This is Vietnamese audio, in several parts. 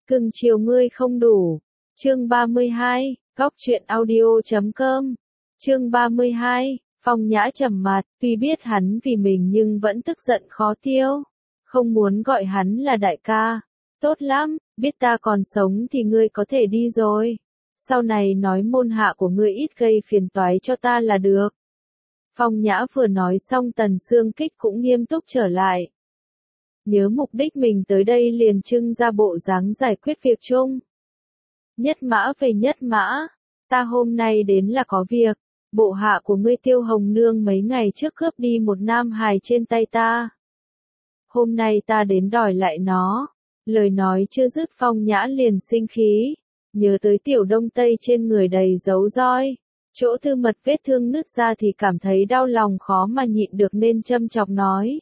Cưng chiều ngươi không đủ. Chương 32, Góc truyện audio.com. Chương 32, Phong Nhã trầm mặt, tuy biết hắn vì mình nhưng vẫn tức giận khó tiêu. Không muốn gọi hắn là đại ca. Tốt lắm, biết ta còn sống thì ngươi có thể đi rồi. Sau này nói môn hạ của ngươi ít gây phiền toái cho ta là được. Phong Nhã vừa nói xong Tần Xương Kích cũng nghiêm túc trở lại. Nhớ mục đích mình tới đây liền trưng ra bộ dáng giải quyết việc chung. Nhất mã về nhất mã, ta hôm nay đến là có việc, bộ hạ của ngươi Tiêu Hồng Nương mấy ngày trước cướp đi một nam hài trên tay ta. Hôm nay ta đến đòi lại nó. Lời nói chưa dứt Phong Nhã liền sinh khí, nhớ tới Tiểu Đông Tây trên người đầy dấu roi, chỗ tư mật vết thương nứt ra thì cảm thấy đau lòng khó mà nhịn được nên châm chọc nói.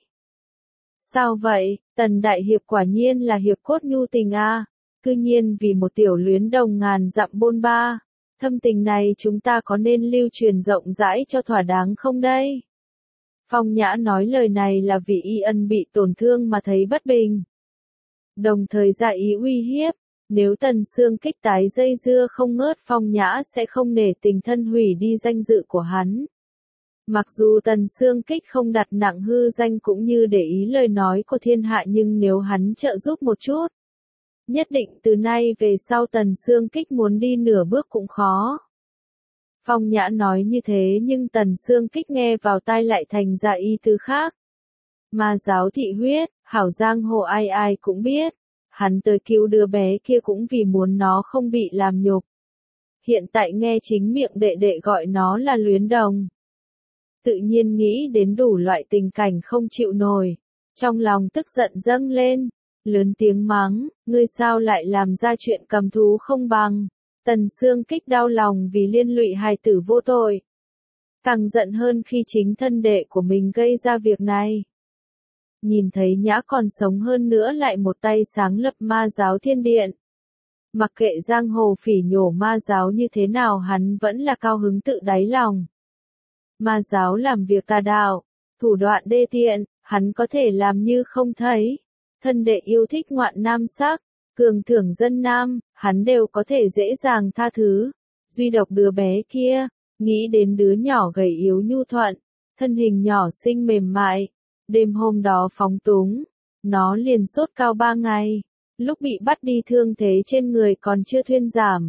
Sao vậy, Tần Đại Hiệp quả nhiên là hiệp cốt nhu tình a, cư nhiên vì một tiểu luyến đồng ngàn dặm bôn ba, thâm tình này chúng ta có nên lưu truyền rộng rãi cho thỏa đáng không đây? Phong Nhã nói lời này là vì Y Ân bị tổn thương mà thấy bất bình. Đồng thời ra ý uy hiếp, nếu Tần Xương Kích tái dây dưa không ngớt Phong Nhã sẽ không nể tình thân hủy đi danh dự của hắn. Mặc dù Tần Xương Kích không đặt nặng hư danh cũng như để ý lời nói của thiên hạ nhưng nếu hắn trợ giúp một chút, nhất định từ nay về sau Tần Xương Kích muốn đi nửa bước cũng khó. Phong Nhã nói như thế nhưng Tần Xương Kích nghe vào tai lại thành ra ý tứ khác. Ma giáo thị huyết, hảo giang hồ ai ai cũng biết, hắn tới cứu đứa bé kia cũng vì muốn nó không bị làm nhục. Hiện tại nghe chính miệng đệ đệ gọi nó là luyến đồng. Tự nhiên nghĩ đến đủ loại tình cảnh không chịu nổi. Trong lòng tức giận dâng lên, lớn tiếng mắng, ngươi sao lại làm ra chuyện cầm thú không bằng. Tần Xương Kích đau lòng vì liên lụy hài tử vô tội. Càng giận hơn khi chính thân đệ của mình gây ra việc này. Nhìn thấy Nhã còn sống hơn nữa lại một tay sáng lập ma giáo thiên điện. Mặc kệ giang hồ phỉ nhổ ma giáo như thế nào hắn vẫn là cao hứng tự đáy lòng. Ma giáo làm việc tà đạo, thủ đoạn đê tiện, hắn có thể làm như không thấy. Thân đệ yêu thích ngoạn nam sắc, cường thưởng dân nam, hắn đều có thể dễ dàng tha thứ. Duy độc đứa bé kia, nghĩ đến đứa nhỏ gầy yếu nhu thuận, thân hình nhỏ xinh mềm mại. Đêm hôm đó phóng túng, nó liền sốt cao 3 ngày, lúc bị bắt đi thương thế trên người còn chưa thuyên giảm.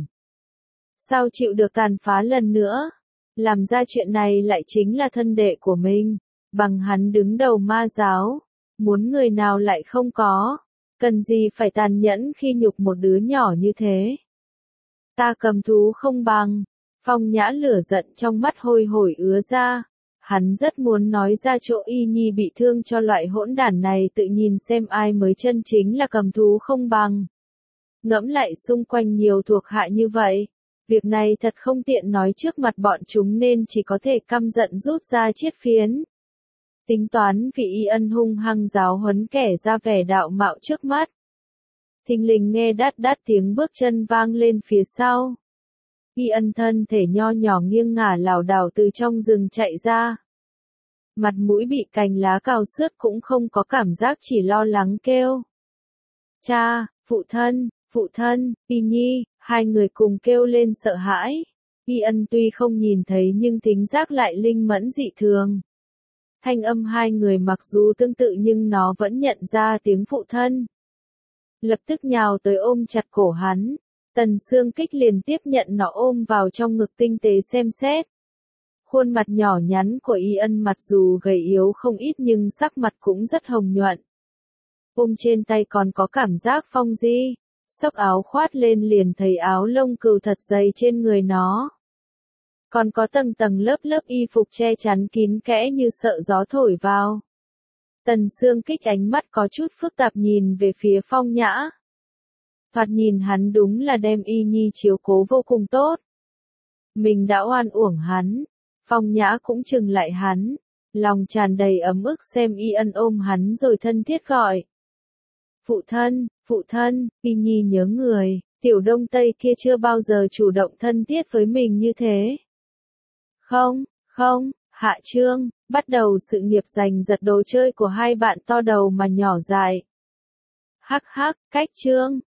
Sao chịu được tàn phá lần nữa? Làm ra chuyện này lại chính là thân đệ của mình, bằng hắn đứng đầu ma giáo, muốn người nào lại không có, cần gì phải tàn nhẫn khi nhục một đứa nhỏ như thế. Ta cầm thú không bằng, Phong Nhã lửa giận trong mắt hôi hổi ứa ra. Hắn rất muốn nói ra chỗ Y Nhi bị thương cho loại hỗn đản này tự nhìn xem ai mới chân chính là cầm thú không bằng. Ngẫm lại xung quanh nhiều thuộc hạ như vậy, việc này thật không tiện nói trước mặt bọn chúng nên chỉ có thể căm giận rút ra chiết phiến. Tính toán vì Y Ân hung hăng giáo huấn kẻ ra vẻ đạo mạo trước mắt. Thình lình nghe đát đát tiếng bước chân vang lên phía sau. Y Ân thân thể nho nhỏ nghiêng ngả lảo đảo từ trong rừng chạy ra. Mặt mũi bị cành lá cào xước cũng không có cảm giác chỉ lo lắng kêu. Cha, phụ thân, Y Nhi, hai người cùng kêu lên sợ hãi. Y Ân tuy không nhìn thấy nhưng thính giác lại linh mẫn dị thường. Thanh âm hai người mặc dù tương tự nhưng nó vẫn nhận ra tiếng phụ thân. Lập tức nhào tới ôm chặt cổ hắn. Tần Xương Kích liền tiếp nhận nó ôm vào trong ngực tinh tế xem xét. Khuôn mặt nhỏ nhắn của Y Ân mặc dù gầy yếu không ít nhưng sắc mặt cũng rất hồng nhuận. Ôm trên tay còn có cảm giác phong di, xốc áo khoát lên liền thấy áo lông cừu thật dày trên người nó. Còn có tầng tầng lớp lớp y phục che chắn kín kẽ như sợ gió thổi vào. Tần Xương Kích ánh mắt có chút phức tạp nhìn về phía Phong Nhã. Thoạt nhìn hắn đúng là đem Y Nhi chiếu cố vô cùng tốt. Mình đã oan uổng hắn. Phong Nhã cũng chừng lại hắn. Lòng tràn đầy ấm ức xem Y Ân ôm hắn rồi thân thiết gọi. Phụ thân, Y Nhi nhớ người, Tiểu Đông Tây kia chưa bao giờ chủ động thân thiết với mình như thế. Không, Hạ Trương, bắt đầu sự nghiệp giành giật đồ chơi của hai bạn to đầu mà nhỏ dại. Hắc, cách Trương,